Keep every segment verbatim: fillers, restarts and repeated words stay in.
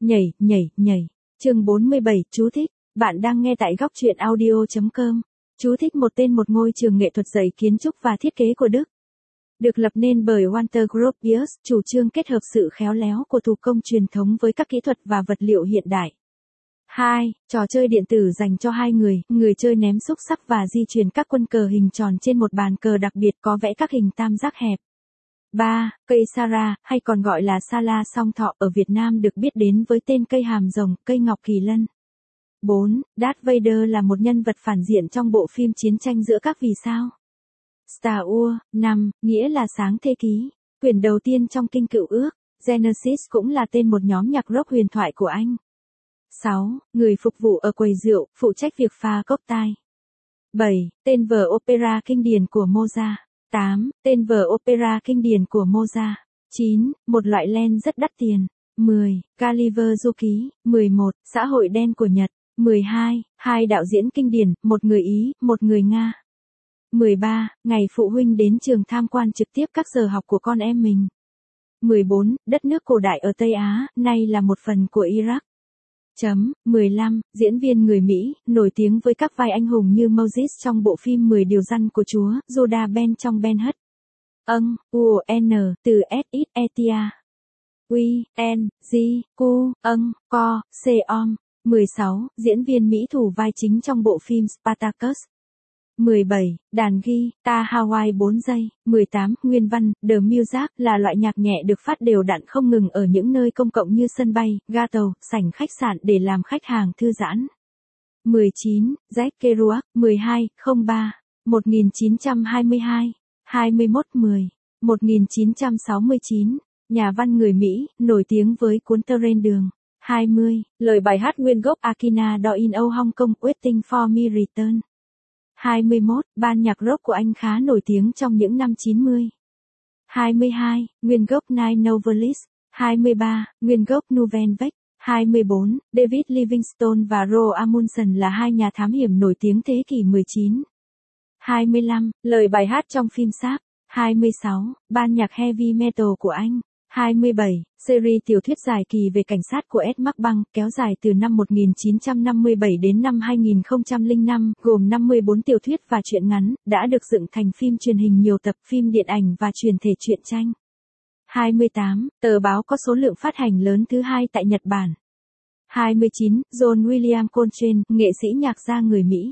Nhảy, nhảy, nhảy. Chương bốn mươi bảy, chú thích. Bạn đang nghe tại góc truyện audio chấm com. Chú thích: một tên một ngôi trường nghệ thuật dạy kiến trúc và thiết kế của Đức. Được lập nên bởi Walter Gropius, chủ trương kết hợp sự khéo léo của thủ công truyền thống với các kỹ thuật và vật liệu hiện đại. hai. Trò chơi điện tử dành cho hai người, người chơi ném xúc xắc và di chuyển các quân cờ hình tròn trên một bàn cờ đặc biệt có vẽ các hình tam giác hẹp. ba. Cây Sara, hay còn gọi là Sala song thọ ở Việt Nam, được biết đến với tên cây hàm rồng, cây ngọc kỳ lân. bốn. Darth Vader là một nhân vật phản diện trong bộ phim Chiến tranh giữa các vì sao. Star Wars. năm. Nghĩa là sáng thế ký, quyển đầu tiên trong kinh Cựu Ước. Genesis cũng là tên một nhóm nhạc rock huyền thoại của Anh. sáu. Người phục vụ ở quầy rượu, phụ trách việc pha cocktail. bảy. Tên vở opera kinh điển của Mozart. tám. Tên vở opera kinh điển của Mozart. chín. Một loại len rất đắt tiền. mười. Gulliver Du Ký. mười một. Xã hội đen của Nhật. mười hai. Hai đạo diễn kinh điển, một người Ý, một người Nga. mười ba. Ngày phụ huynh đến trường tham quan trực tiếp các giờ học của con em mình. mười bốn. Đất nước cổ đại ở Tây Á, nay là một phần của Iraq. Chấm. mười lăm. Diễn viên người Mỹ, nổi tiếng với các vai anh hùng như Moses trong bộ phim mười điều răn của Chúa, Judah Ben trong Ben Hur. Âng, U, N, từ S, X, Etia. Quy, N, G, Q, âng, Co, C, Om. mười sáu. Diễn viên Mỹ thủ vai chính trong bộ phim Spartacus. mười bảy. Đàn guitar Hawaii bốn giây. mười tám. Nguyên văn, The Muzak là loại nhạc nhẹ được phát đều đặn không ngừng ở những nơi công cộng như sân bay, ga tàu, sảnh khách sạn để làm khách hàng thư giãn. mười chín. Jack Kerouac. mười hai. không ba. một nghìn chín trăm hai mươi hai. hai mươi mốt mười. một nghìn chín trăm sáu mươi chín. Nhà văn người Mỹ, nổi tiếng với cuốn Terrain đường. hai mươi. Lời bài hát nguyên gốc Akina Do In Âu Hong Kong Waiting For Me Return. hai mươi mốt. Ban nhạc rock của Anh khá nổi tiếng trong những năm chín mươi. hai mươi hai. Nguyên gốc Nine Novelis. hai mươi ba. Nguyên gốc Nouvelle Vague. hai mươi bốn. David Livingstone và Roald Amundsen là hai nhà thám hiểm nổi tiếng thế kỷ mười chín. hai mươi lăm. Lời bài hát trong phim Sáp. hai mươi sáu. Ban nhạc heavy metal của Anh. hai mươi bảy. Series tiểu thuyết dài kỳ về cảnh sát của Ed McBăng, kéo dài từ năm một nghìn chín trăm năm mươi bảy đến năm hai nghìn không trăm lẻ năm, gồm năm mươi bốn tiểu thuyết và truyện ngắn, đã được dựng thành phim truyền hình nhiều tập, phim điện ảnh và truyền thể truyện tranh. hai mươi tám. Tờ báo có số lượng phát hành lớn thứ hai tại Nhật Bản. hai mươi chín. John William Coltrane, nghệ sĩ nhạc gia người Mỹ.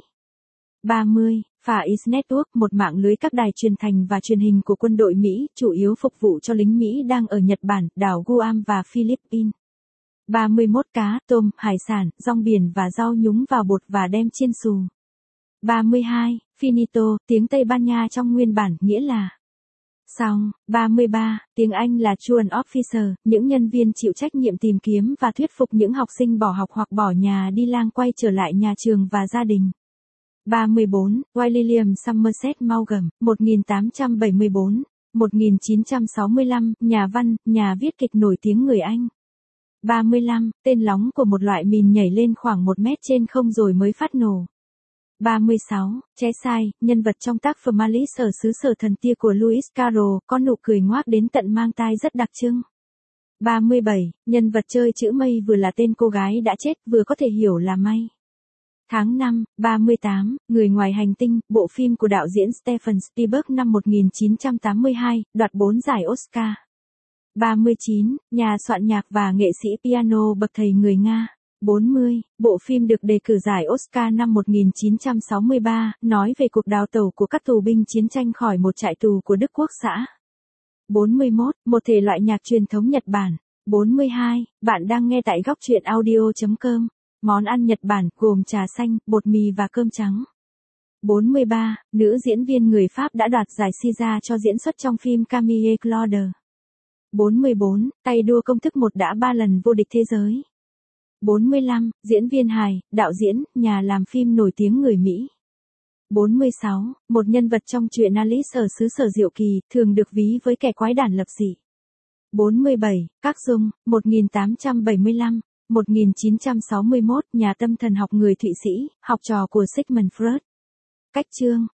ba mươi. Far East Network, một mạng lưới các đài truyền thành và truyền hình của quân đội Mỹ, chủ yếu phục vụ cho lính Mỹ đang ở Nhật Bản, đảo Guam và Philippines. ba mươi mốt. Cá, tôm, hải sản, rong biển và rau nhúng vào bột và đem chiên xù. ba mươi hai. Finito, tiếng Tây Ban Nha trong nguyên bản, nghĩa là xong. ba mươi ba. Tiếng Anh là truant officer, những nhân viên chịu trách nhiệm tìm kiếm và thuyết phục những học sinh bỏ học hoặc bỏ nhà đi lang quay trở lại nhà trường và gia đình. ba mươi bốn. William Somerset Maugham, một nghìn tám trăm bảy mươi tư đến một nghìn chín trăm sáu mươi lăm, nhà văn, nhà viết kịch nổi tiếng người Anh. ba mươi lăm. Tên lóng của một loại mìn nhảy lên khoảng một mét trên không rồi mới phát nổ. ba mươi sáu. Cheshire, nhân vật trong tác phẩm Alice ở xứ sở thần tia của Lewis Carroll, có nụ cười ngoác đến tận mang tai rất đặc trưng. ba mươi bảy. Nhân vật chơi chữ mây vừa là tên cô gái đã chết, vừa có thể hiểu là May. Tháng năm. ba mươi tám. Người ngoài hành tinh, bộ phim của đạo diễn Steven Spielberg năm một nghìn chín trăm tám mươi hai, đoạt bốn giải Oscar. ba mươi chín. Nhà soạn nhạc và nghệ sĩ piano bậc thầy người Nga. bốn mươi. Bộ phim được đề cử giải Oscar năm một nghìn chín trăm sáu mươi ba, nói về cuộc đào tẩu của các tù binh chiến tranh khỏi một trại tù của Đức Quốc xã. bốn mươi mốt. Một thể loại nhạc truyền thống Nhật Bản. bốn mươi hai. Bạn đang nghe tại góc truyện audio chấm com. Món ăn Nhật Bản gồm trà xanh, bột mì và cơm trắng. bốn mươi ba. Nữ diễn viên người Pháp đã đoạt giải César cho diễn xuất trong phim Camille Claude. bốn mươi bốn. Tay đua công thức một đã ba lần vô địch thế giới. bốn mươi lăm. Diễn viên hài, đạo diễn, nhà làm phim nổi tiếng người Mỹ. bốn mươi sáu. Một nhân vật trong truyện Alice ở xứ sở diệu kỳ, thường được ví với kẻ quái đản lập dị. bốn mươi bảy. Các Dung, một nghìn tám trăm bảy mươi lăm đến một nghìn chín trăm sáu mươi mốt, nhà tâm thần học người Thụy Sĩ, học trò của Sigmund Freud. Cách chương,